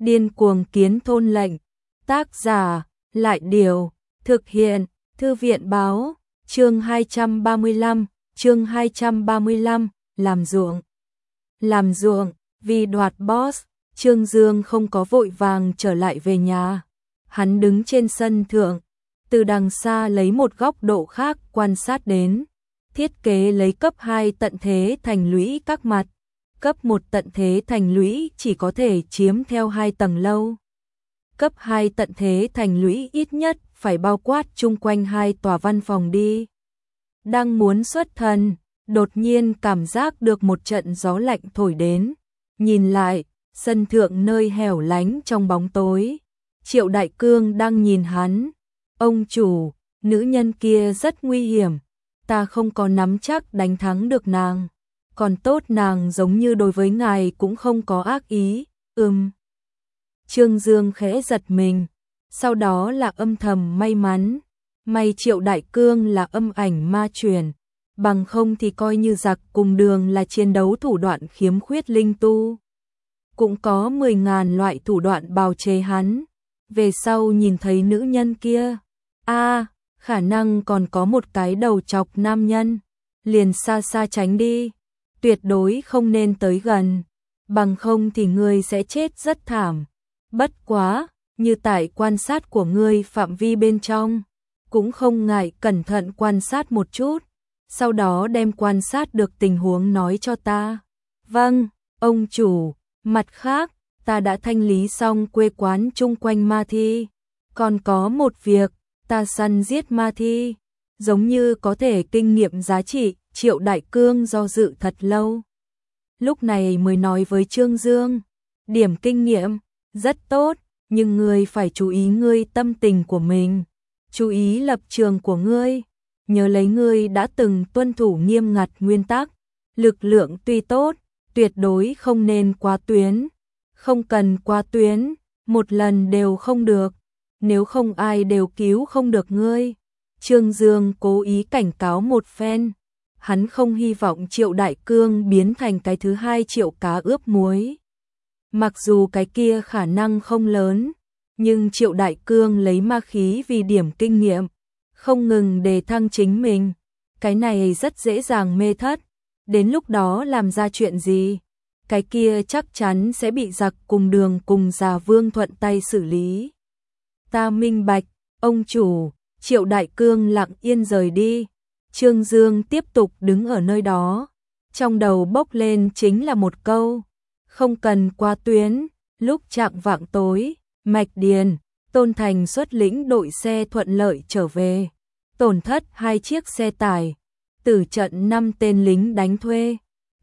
Điên cuồng kiến thôn lệnh. Tác giả, Lại Điều. Thực hiện, Thư viện Báo. Chương 235, chương 235, làm ruộng. Làm ruộng, vì đoạt boss, Trương Dương không có vội vàng trở lại về nhà. Hắn đứng trên sân thượng, từ đằng xa lấy một góc độ khác quan sát đến. Thiết kế lấy cấp 2 tận thế thành lũy các mặt. Cấp 1 tận thế thành lũy chỉ có thể chiếm theo 2 tầng lâu. Cấp 2 tận thế thành lũy ít nhất phải bao quát chung quanh 2 tòa văn phòng đi. Đang muốn xuất thần, đột nhiên cảm giác được một trận gió lạnh thổi đến. Nhìn lại, sân thượng nơi hẻo lánh trong bóng tối. Triệu Đại Cương đang nhìn hắn. Ông chủ, nữ nhân kia rất nguy hiểm. Ta không có nắm chắc đánh thắng được nàng. Còn tốt nàng giống như đối với ngài cũng không có ác ý. Trương Dương khẽ giật mình. Sau đó là âm thầm may mắn. May Triệu Đại Cương là âm ảnh ma truyền. Bằng không thì coi như giặc cùng đường là chiến đấu thủ đoạn khiếm khuyết linh tu. Cũng có 10.000 loại thủ đoạn bào chế hắn. Về sau nhìn thấy nữ nhân kia. Khả năng còn có một cái đầu chọc nam nhân. Liền xa xa tránh đi. Tuyệt đối không nên tới gần. Bằng không thì ngươi sẽ chết rất thảm. Bất quá, như tại quan sát của ngươi phạm vi bên trong. Cũng không ngại cẩn thận quan sát một chút. Sau đó đem quan sát được tình huống nói cho ta. Vâng, ông chủ. Mặt khác, ta đã thanh lý xong quê quán chung quanh ma thi. Còn có một việc, ta săn giết ma thi. Giống như có thể kinh nghiệm giá trị. Triệu Đại Cương do dự thật lâu. Lúc này mới nói với Trương Dương. Điểm kinh nghiệm, rất tốt, nhưng ngươi phải chú ý ngươi tâm tình của mình. Chú ý lập trường của ngươi. Nhớ lấy ngươi đã từng tuân thủ nghiêm ngặt nguyên tắc. Lực lượng tuy tốt, tuyệt đối không nên quá tuyến. Không cần quá tuyến, một lần đều không được. Nếu không ai đều cứu không được ngươi. Trương Dương cố ý cảnh cáo một phen. Hắn không hy vọng Triệu Đại Cương biến thành cái thứ hai Triệu cá ướp muối. Mặc dù cái kia khả năng không lớn, nhưng Triệu Đại Cương lấy ma khí vì điểm kinh nghiệm, không ngừng đề thăng chính mình. Cái này rất dễ dàng mê thất. Đến lúc đó làm ra chuyện gì, cái kia chắc chắn sẽ bị giặc cùng đường cùng già Vương thuận tay xử lý. Ta minh bạch, ông chủ. Triệu Đại Cương lặng yên rời đi. Trương Dương tiếp tục đứng ở nơi đó. Trong đầu bốc lên chính là một câu. Không cần qua tuyến. Lúc chạng vạng tối, Mạch Điền, Tôn Thành xuất lĩnh đội xe thuận lợi trở về. Tổn thất 2 chiếc xe tải. Tử trận 5 tên lính đánh thuê.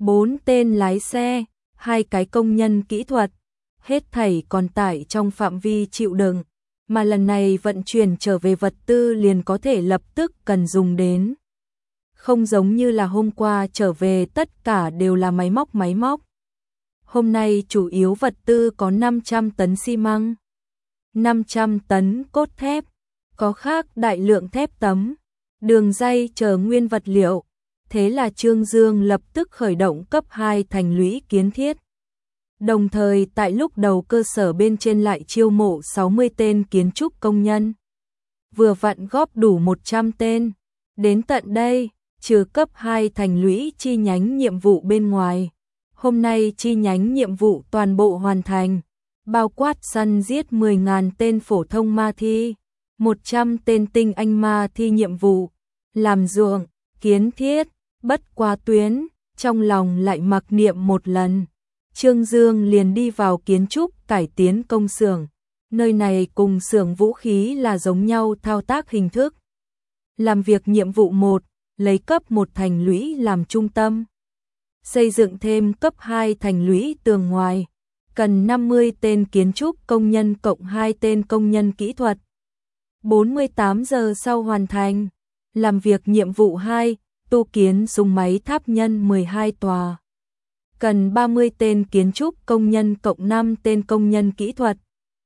4 tên lái xe. 2 cái công nhân kỹ thuật. Hết thảy còn tải trong phạm vi chịu đựng. Mà lần này vận chuyển trở về vật tư liền có thể lập tức cần dùng đến. Không giống như là hôm qua trở về tất cả đều là máy móc. Hôm nay chủ yếu vật tư có 500 tấn xi măng, 500 tấn cốt thép, có khác đại lượng thép tấm, đường ray chờ nguyên vật liệu. Thế là Trương Dương lập tức khởi động cấp 2 thành lũy kiến thiết. Đồng thời tại lúc đầu cơ sở bên trên lại chiêu mộ 60 tên kiến trúc công nhân. Vừa vặn góp đủ 100 tên. Đến tận đây, trừ cấp 2 thành lũy chi nhánh nhiệm vụ bên ngoài. Hôm nay chi nhánh nhiệm vụ toàn bộ hoàn thành. Bao quát săn giết 10.000 tên phổ thông ma thi. 100 tên tinh anh ma thi nhiệm vụ. Làm ruộng, kiến thiết, bất qua tuyến. Trong lòng lại mặc niệm một lần. Trương Dương liền đi vào kiến trúc cải tiến công xưởng. Nơi này cùng xưởng vũ khí là giống nhau thao tác hình thức. Làm việc nhiệm vụ 1, lấy cấp 1 thành lũy làm trung tâm. Xây dựng thêm cấp 2 thành lũy tường ngoài. Cần 50 tên kiến trúc công nhân cộng 2 tên công nhân kỹ thuật. 48 giờ sau hoàn thành. Làm việc nhiệm vụ 2, tu kiến súng máy tháp nhân 12 tòa. Cần 30 tên kiến trúc công nhân cộng 5 tên công nhân kỹ thuật.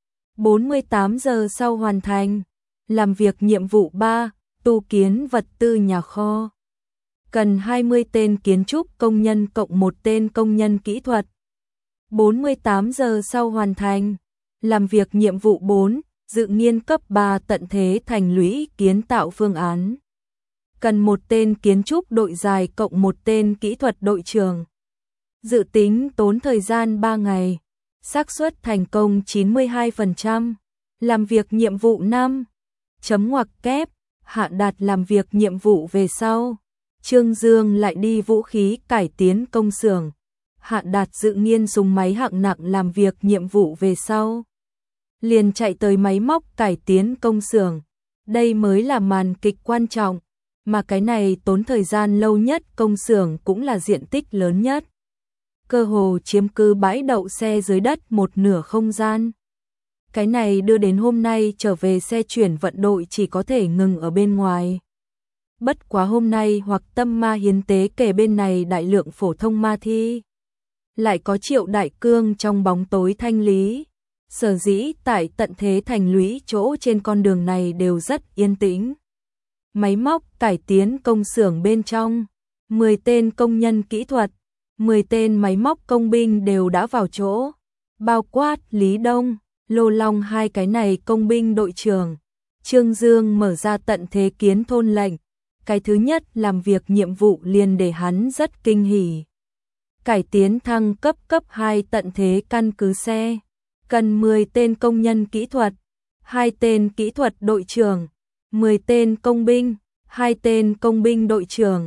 48 giờ sau hoàn thành. Làm việc nhiệm vụ 3, tu kiến vật tư nhà kho. Cần 20 tên kiến trúc công nhân cộng 1 tên công nhân kỹ thuật. 48 giờ sau hoàn thành. Làm việc nhiệm vụ 4, dự nghiên cấp 3 tận thế thành lũy kiến tạo phương án. Cần một tên kiến trúc đội dài cộng một tên kỹ thuật đội trưởng. Dự tính tốn thời gian 3 ngày. Xác suất thành công 92%. Làm việc nhiệm vụ 5. Chấm ngoặc kép. Hạ Đạt làm việc nhiệm vụ về sau. Trương Dương lại đi vũ khí cải tiến công xưởng. Hạ Đạt dự nghiên súng máy hạng nặng làm việc nhiệm vụ về sau. Liền chạy tới máy móc cải tiến công xưởng. Đây mới là màn kịch quan trọng, mà cái này tốn thời gian lâu nhất, công xưởng cũng là diện tích lớn nhất. Cơ hồ chiếm cứ bãi đậu xe dưới đất một nửa không gian. Cái này đưa đến hôm nay trở về xe chuyển vận đội chỉ có thể ngừng ở bên ngoài. Bất quá hôm nay hoặc tâm ma hiến tế kể bên này đại lượng phổ thông ma thi. Lại có Triệu Đại Cương trong bóng tối thanh lý. Sở dĩ tại tận thế thành lũy chỗ trên con đường này đều rất yên tĩnh. Máy móc cải tiến công xưởng bên trong, 10 tên công nhân kỹ thuật, 10 tên máy móc công binh đều đã vào chỗ, bao quát Lý Đông, Lô Long hai cái này công binh đội trưởng. Trương Dương mở ra tận thế kiến thôn lệnh, cái thứ nhất làm việc nhiệm vụ liền để hắn rất kinh hỉ. Cải tiến thăng cấp cấp 2 tận thế căn cứ xe, cần 10 tên công nhân kỹ thuật, 2 tên kỹ thuật đội trưởng, 10 tên công binh, 2 tên công binh đội trưởng.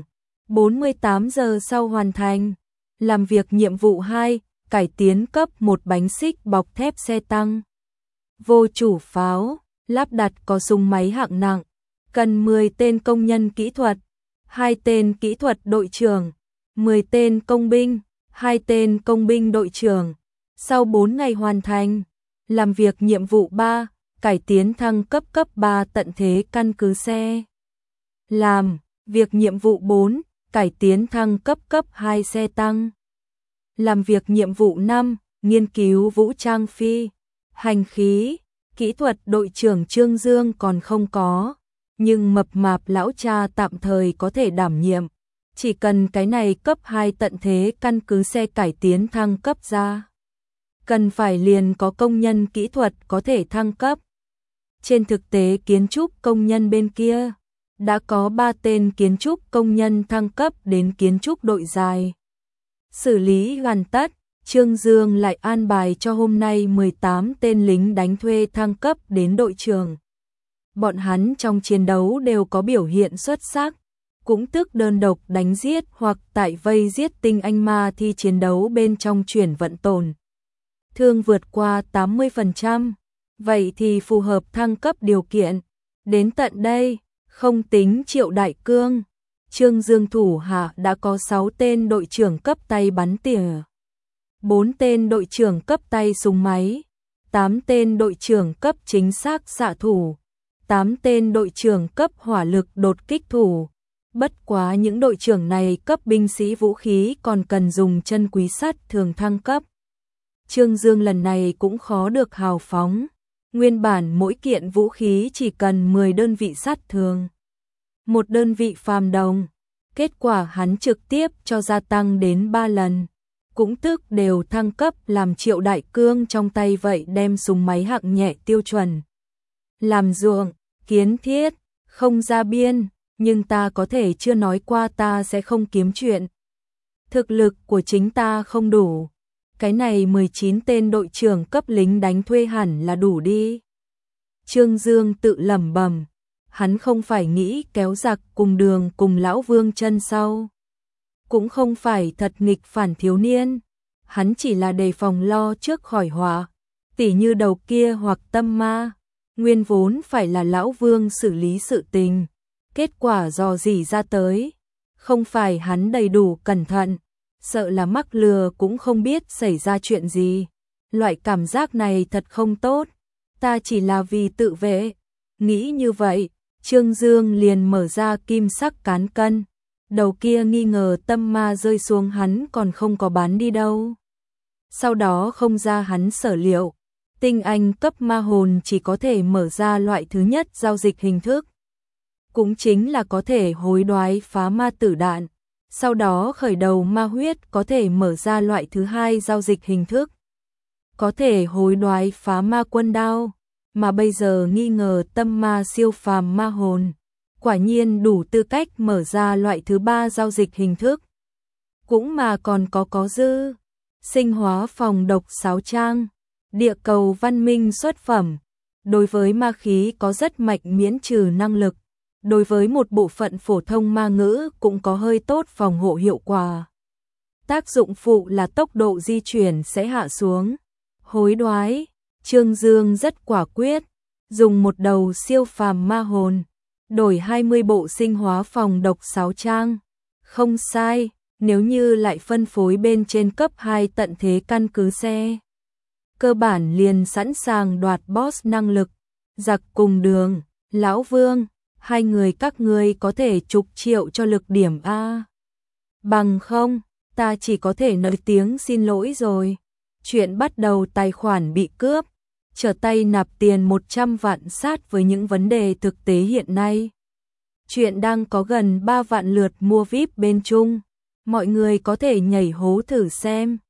48 giờ sau hoàn thành. Làm việc nhiệm vụ 2, cải tiến cấp 1 bánh xích bọc thép xe tăng. Vô chủ pháo, lắp đặt có súng máy hạng nặng, cần 10 tên công nhân kỹ thuật, 2 tên kỹ thuật đội trưởng, 10 tên công binh, 2 tên công binh đội trưởng. Sau 4 ngày hoàn thành. Làm việc nhiệm vụ 3, cải tiến thăng cấp cấp 3 tận thế căn cứ xe. Làm việc nhiệm vụ 4, cải tiến thăng cấp cấp 2 xe tăng. Làm việc nhiệm vụ 5, nghiên cứu vũ trang phi hành khí. Kỹ thuật đội trưởng Trương Dương còn không có, nhưng mập mạp lão cha tạm thời có thể đảm nhiệm. Chỉ cần cái này cấp 2 tận thế căn cứ xe cải tiến thăng cấp ra, cần phải liền có công nhân kỹ thuật có thể thăng cấp. Trên thực tế kiến trúc công nhân bên kia, đã có 3 tên kiến trúc công nhân thăng cấp đến kiến trúc đội dài. Xử lý hoàn tất, Trương Dương lại an bài cho hôm nay 18 tên lính đánh thuê thăng cấp đến đội trưởng. Bọn hắn trong chiến đấu đều có biểu hiện xuất sắc, cũng tức đơn độc đánh giết hoặc tại vây giết tinh anh ma thi chiến đấu bên trong chuyển vận tổn thương vượt qua 80%, vậy thì phù hợp thăng cấp điều kiện. Đến tận đây, không tính Triệu Đại Cương, Trương Dương thủ hạ đã có 6 tên đội trưởng cấp tay bắn tỉa, 4 tên đội trưởng cấp tay súng máy, 8 tên đội trưởng cấp chính xác xạ thủ, 8 tên đội trưởng cấp hỏa lực đột kích thủ. Bất quá những đội trưởng này cấp binh sĩ vũ khí còn cần dùng chân quý sắt thường thăng cấp. Trương Dương lần này cũng khó được hào phóng. Nguyên bản mỗi kiện vũ khí chỉ cần 10 đơn vị sắt thường, 1 đơn vị phàm đồng. Kết quả hắn trực tiếp cho gia tăng đến 3 lần. Cũng tức đều thăng cấp làm Triệu Đại Cương trong tay vậy đem súng máy hạng nhẹ tiêu chuẩn. Làm ruộng, kiến thiết, không ra biên, nhưng ta có thể chưa nói qua ta sẽ không kiếm chuyện. Thực lực của chính ta không đủ. Cái này 19 tên đội trưởng cấp lính đánh thuê hẳn là đủ đi. Trương Dương tự lẩm bẩm, hắn không phải nghĩ kéo giặc cùng đường cùng lão Vương chân sau. Cũng không phải thật nghịch phản thiếu niên, hắn chỉ là đề phòng lo trước khỏi họa, tỉ như đầu kia hoặc tâm ma, nguyên vốn phải là lão Vương xử lý sự tình, kết quả dò dỉ ra tới, không phải hắn đầy đủ cẩn thận, sợ là mắc lừa cũng không biết xảy ra chuyện gì. Loại cảm giác này thật không tốt, ta chỉ là vì tự vệ. Nghĩ như vậy, Trương Dương liền mở ra kim sắc cán cân. Đầu kia nghi ngờ tâm ma rơi xuống hắn còn không có bán đi đâu. Sau đó không ra hắn sở liệu, tinh anh cấp ma hồn chỉ có thể mở ra loại thứ nhất giao dịch hình thức. Cũng chính là có thể hối đoái phá ma tử đạn. Sau đó khởi đầu ma huyết có thể mở ra loại thứ hai giao dịch hình thức. có thể hối đoái phá ma quân đao, mà bây giờ nghi ngờ tâm ma siêu phàm ma hồn. Quả nhiên đủ tư cách mở ra loại thứ 3 giao dịch hình thức. Cũng mà còn có dư. Sinh hóa phòng độc sáo trang, địa cầu văn minh xuất phẩm. Đối với ma khí có rất mạnh miễn trừ năng lực. Đối với một bộ phận phổ thông ma ngữ cũng có hơi tốt phòng hộ hiệu quả. Tác dụng phụ là tốc độ di chuyển sẽ hạ xuống. Hối đoái, Trương Dương rất quả quyết, dùng một đầu siêu phàm ma hồn, đổi 20 bộ sinh hóa phòng độc sáo trang. Không sai, nếu như lại phân phối bên trên cấp 2 tận thế căn cứ xe. Cơ bản liền sẵn sàng đoạt boss năng lực. Giặc cùng đường, Lão Vương, hai người các ngươi có thể chục triệu cho lực điểm A. Bằng không, ta chỉ có thể nói tiếng xin lỗi rồi. Chuyện bắt đầu tài khoản bị cướp, trở tay nạp tiền 100 vạn sát với những vấn đề thực tế hiện nay. Chuyện đang có gần 3 vạn lượt mua VIP bên Trung, mọi người có thể nhảy hố thử xem.